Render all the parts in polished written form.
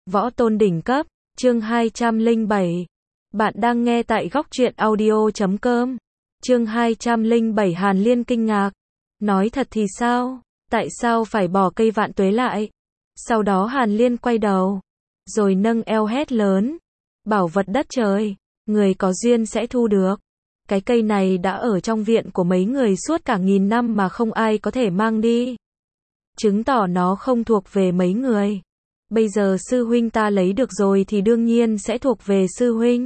Võ tôn đỉnh cấp, chương 207. Bạn đang nghe tại góc truyện audio.com. Chương 207 Hàn Liên kinh ngạc. Nói thật thì sao? Tại sao phải bỏ cây vạn tuế lại? Sau đó Hàn Liên quay đầu, rồi nâng eo hét lớn. Bảo vật đất trời, người có duyên sẽ thu được. Cái cây này đã ở trong viện của mấy người suốt cả nghìn năm mà không ai có thể mang đi. Chứng tỏ nó không thuộc về mấy người. Bây giờ sư huynh ta lấy được rồi thì đương nhiên sẽ thuộc về sư huynh.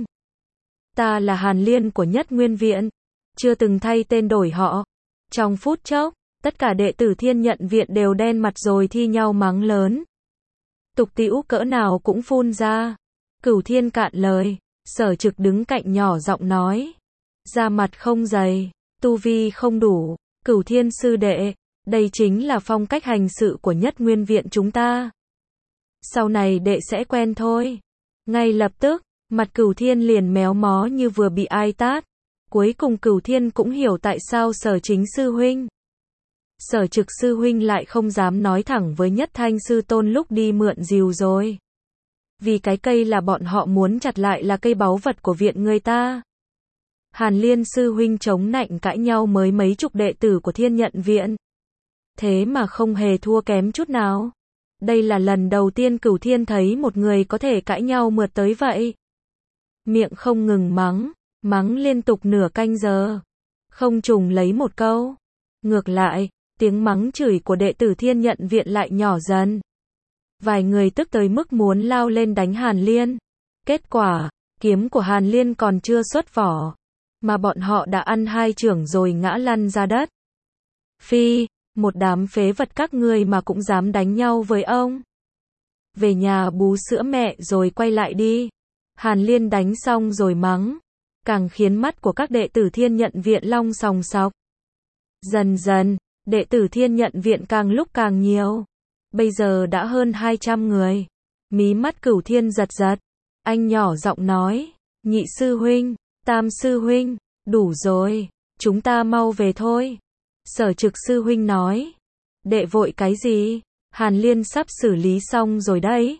Ta là Hàn Liên của Nhất Nguyên Viện, chưa từng thay tên đổi họ. Trong phút chốc, tất cả đệ tử Thiên Nhận Viện đều đen mặt rồi thi nhau mắng lớn. Tục tĩu cỡ nào cũng phun ra. Cửu Thiên cạn lời, Sở Trực đứng cạnh nhỏ giọng nói. Da mặt không dày, tu vi không đủ, Cửu Thiên sư đệ, đây chính là phong cách hành sự của Nhất Nguyên Viện chúng ta. Sau này đệ sẽ quen thôi. Ngay lập tức, mặt Cửu Thiên liền méo mó như vừa bị ai tát. Cuối cùng Cửu Thiên cũng hiểu tại sao Sở Chính sư huynh, Sở Trực sư huynh lại không dám nói thẳng với Nhất Thanh sư tôn lúc đi mượn rìu rồi. Vì cái cây là bọn họ muốn chặt lại là cây báu vật của viện người ta. Hàn Liên sư huynh chống nạnh cãi nhau mới mấy chục đệ tử của Thiên Nhận Viện. Thế mà không hề thua kém chút nào. Đây là lần đầu tiên Cửu Thiên thấy một người có thể cãi nhau mượt tới vậy. Miệng không ngừng mắng, mắng liên tục nửa canh giờ. Không trùng lấy một câu. Ngược lại, tiếng mắng chửi của đệ tử Thiên Nhận Viện lại nhỏ dần. Vài người tức tới mức muốn lao lên đánh Hàn Liên. Kết quả, kiếm của Hàn Liên còn chưa xuất vỏ, mà bọn họ đã ăn hai chưởng rồi ngã lăn ra đất. Phi, một đám phế vật các ngươi mà cũng dám đánh nhau với ông. Về nhà bú sữa mẹ rồi quay lại đi. Hàn Liên đánh xong rồi mắng, càng khiến mắt của các đệ tử Thiên Nhận Viện long sòng sọc. Dần dần, đệ tử Thiên Nhận Viện càng lúc càng nhiều. Bây giờ đã hơn 200 người. Mí mắt Cửu Thiên giật giật. Anh nhỏ giọng nói, nhị sư huynh, tam sư huynh, đủ rồi, chúng ta mau về thôi. Sở Trực sư huynh nói, đệ vội cái gì? Hàn Liên sắp xử lý xong rồi đấy.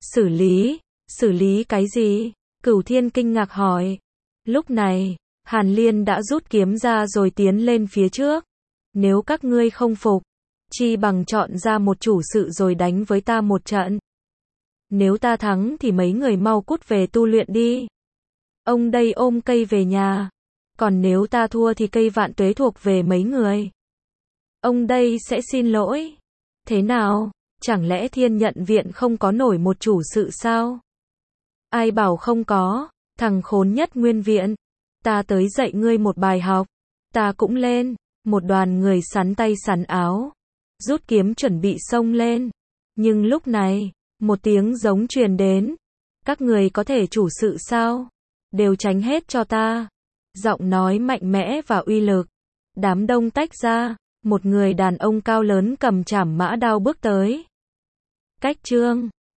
Xử lý cái gì? Cửu Thiên kinh ngạc hỏi. Lúc này, Hàn Liên đã rút kiếm ra rồi tiến lên phía trước. Nếu các ngươi không phục, chi bằng chọn ra một chủ sự rồi đánh với ta một trận. Nếu ta thắng thì mấy người mau cút về tu luyện đi. Ông đây ôm cây về nhà. Còn nếu ta thua thì cây vạn tuế thuộc về mấy người. Ông đây sẽ xin lỗi. Thế nào? Chẳng lẽ Thiên Nhận Viện không có nổi một chủ sự sao? Ai bảo không có, thằng khốn Nhất Nguyên Viện. Ta tới dạy ngươi một bài học. Ta cũng lên. Một đoàn người sắn tay sắn áo, rút kiếm chuẩn bị xông lên. Nhưng lúc này, một tiếng giống truyền đến. Các người có thể chủ sự sao? Đều tránh hết cho ta. Giọng nói mạnh mẽ và uy lực. Đám đông tách ra, một người đàn ông cao lớn cầm trảm mã đao bước tới. Cách trương,